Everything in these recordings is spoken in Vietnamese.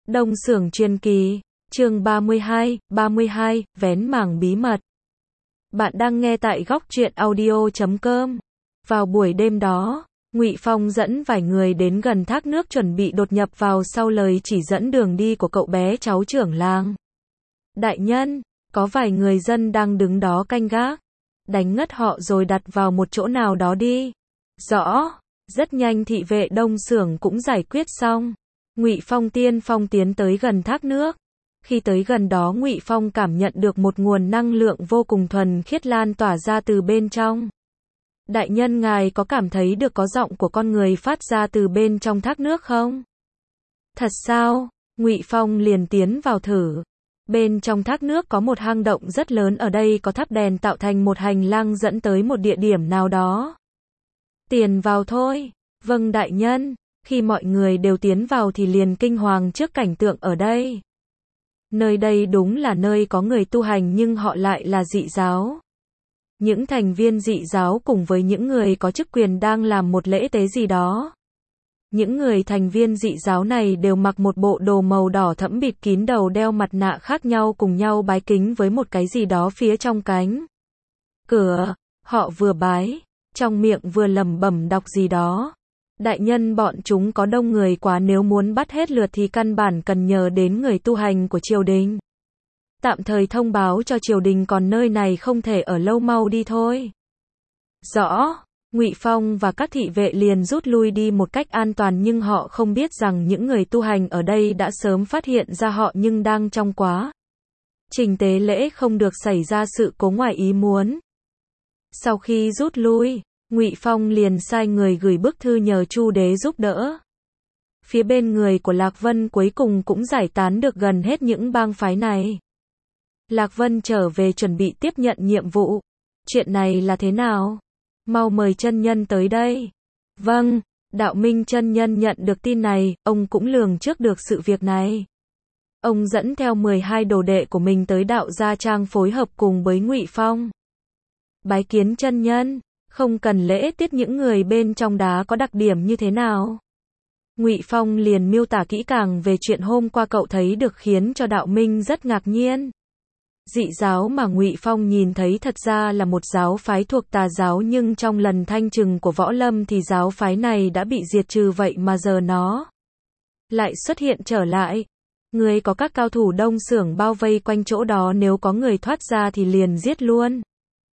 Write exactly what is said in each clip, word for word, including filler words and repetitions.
Đông Xưởng Truyền Kỳ, chương ba mươi hai, ba mươi hai, vén mảng bí mật. Bạn đang nghe tại góc truyện audio chấm com. Vào buổi đêm đó, Ngụy Phong dẫn vài người đến gần thác nước chuẩn bị đột nhập vào sau lời chỉ dẫn đường đi của cậu bé cháu trưởng làng. Đại nhân, có vài người dân đang đứng đó canh gác. Đánh ngất họ rồi đặt vào một chỗ nào đó đi. Rõ. Rất nhanh thị vệ Đông Xưởng cũng giải quyết xong. Ngụy Phong tiên phong tiến tới gần thác nước. Khi tới gần đó Ngụy Phong cảm nhận được một nguồn năng lượng vô cùng thuần khiết lan tỏa ra từ bên trong. Đại nhân ngài có cảm thấy được có giọng của con người phát ra từ bên trong thác nước không? Thật sao? Ngụy Phong liền tiến vào thử. Bên trong thác nước có một hang động rất lớn, ở đây có thắp đèn tạo thành một hành lang dẫn tới một địa điểm nào đó. Tiền vào thôi. Vâng đại nhân. Khi mọi người đều tiến vào thì liền kinh hoàng trước cảnh tượng ở đây. Nơi đây đúng là nơi có người tu hành nhưng họ lại là dị giáo. Những thành viên dị giáo cùng với những người có chức quyền đang làm một lễ tế gì đó. Những người thành viên dị giáo này đều mặc một bộ đồ màu đỏ thẫm bịt kín đầu, đeo mặt nạ khác nhau, cùng nhau bái kính với một cái gì đó phía trong cánh cửa. Họ vừa bái, trong miệng vừa lẩm bẩm đọc gì đó. Đại nhân, bọn chúng có đông người quá, nếu muốn bắt hết lượt thì căn bản cần nhờ đến người tu hành của triều đình. Tạm thời thông báo cho triều đình, còn nơi này không thể ở lâu, mau đi thôi. Rõ. Ngụy Phong và các thị vệ liền rút lui đi một cách an toàn, nhưng họ không biết rằng những người tu hành ở đây đã sớm phát hiện ra họ nhưng đang trong quá trình tế lễ không được xảy ra sự cố ngoài ý muốn. Sau khi rút lui, Ngụy Phong liền sai người gửi bức thư nhờ Chu Đế giúp đỡ. Phía bên người của Lạc Vân cuối cùng cũng giải tán được gần hết những bang phái này. Lạc Vân trở về chuẩn bị tiếp nhận nhiệm vụ. Chuyện này là thế nào? Mau mời chân nhân tới đây. Vâng, Đạo Minh chân nhân nhận được tin này, ông cũng lường trước được sự việc này. Ông dẫn theo mười hai đồ đệ của mình tới Đạo Gia Trang phối hợp cùng với Ngụy Phong. Bái kiến chân nhân. Không cần lễ tiết, những người bên trong đá có đặc điểm như thế nào? Ngụy Phong liền miêu tả kỹ càng về chuyện hôm qua cậu thấy được, khiến cho Đạo Minh rất ngạc nhiên. Dị giáo mà Ngụy Phong nhìn thấy thật ra là một giáo phái thuộc tà giáo, nhưng trong lần thanh trừng của võ lâm thì giáo phái này đã bị diệt trừ, vậy mà giờ nó lại xuất hiện trở lại. Người có các cao thủ Đông Xưởng bao vây quanh chỗ đó, nếu có người thoát ra thì liền giết luôn.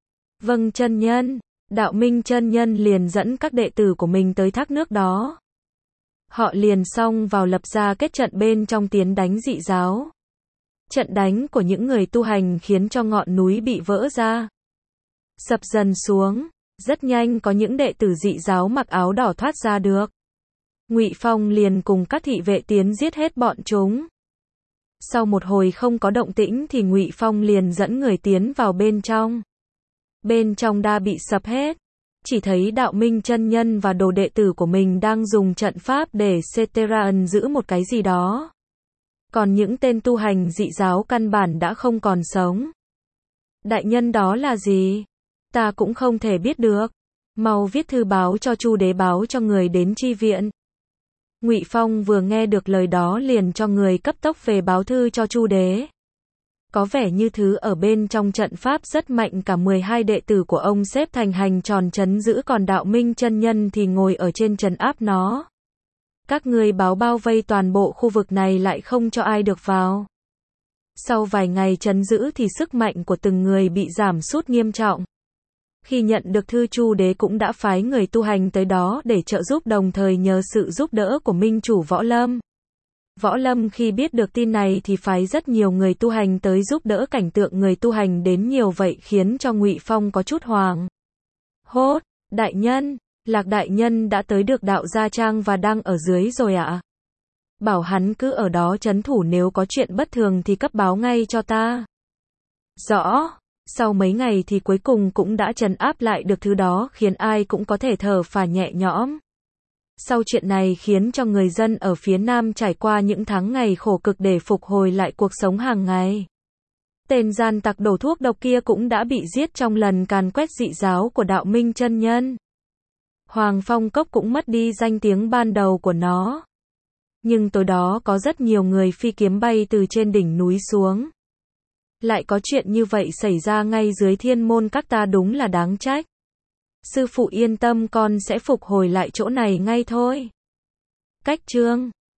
Vâng chân nhân. Đạo Minh chân nhân liền dẫn các đệ tử của mình tới thác nước đó. Họ liền xông vào lập ra kết trận bên trong tiến đánh dị giáo. Trận đánh của những người tu hành khiến cho ngọn núi bị vỡ ra, sập dần xuống. Rất nhanh có những đệ tử dị giáo mặc áo đỏ thoát ra được. Ngụy Phong liền cùng các thị vệ tiến giết hết bọn chúng. Sau một hồi không có động tĩnh thì Ngụy Phong liền dẫn người tiến vào bên trong. Bên trong đa bị sập hết. Chỉ thấy Đạo Minh chân nhân và đồ đệ tử của mình đang dùng trận pháp để Seteran giữ một cái gì đó. Còn những tên tu hành dị giáo căn bản đã không còn sống. Đại nhân, đó là gì? Ta cũng không thể biết được. Mau viết thư báo cho Chu Đế, báo cho người đến chi viện. Ngụy Phong vừa nghe được lời đó liền cho người cấp tốc về báo thư cho Chu Đế. Có vẻ như thứ ở bên trong trận pháp rất mạnh, cả mười hai đệ tử của ông xếp thành hành tròn trấn giữ, còn Đạo Minh chân nhân thì ngồi ở trên trấn áp nó. Các ngươi báo bao vây toàn bộ khu vực này, lại không cho ai được vào. Sau vài ngày trấn giữ thì sức mạnh của từng người bị giảm sút nghiêm trọng. Khi nhận được thư, Chu Đế cũng đã phái người tu hành tới đó để trợ giúp, đồng thời nhờ sự giúp đỡ của Minh chủ Võ Lâm. Võ Lâm khi biết được tin này thì phái rất nhiều người tu hành tới giúp đỡ. Cảnh tượng người tu hành đến nhiều vậy khiến cho Ngụy Phong có chút hoảng hốt. Đại nhân, Lạc đại nhân đã tới được Đạo Gia Trang và đang ở dưới rồi ạ. À? Bảo hắn cứ ở đó trấn thủ, nếu có chuyện bất thường thì cấp báo ngay cho ta. Rõ. Sau mấy ngày thì cuối cùng cũng đã trấn áp lại được thứ đó, khiến ai cũng có thể thở phào nhẹ nhõm. Sau chuyện này khiến cho người dân ở phía Nam trải qua những tháng ngày khổ cực để phục hồi lại cuộc sống hàng ngày. Tên gian tặc đổ thuốc độc kia cũng đã bị giết trong lần càn quét dị giáo của Đạo Minh chân nhân. Hoàng Phong Cốc cũng mất đi danh tiếng ban đầu của nó. Nhưng tối đó có rất nhiều người phi kiếm bay từ trên đỉnh núi xuống. Lại có chuyện như vậy xảy ra ngay dưới thiên môn các ta, đúng là đáng trách. Sư phụ yên tâm, con sẽ phục hồi lại chỗ này ngay thôi. Cách chương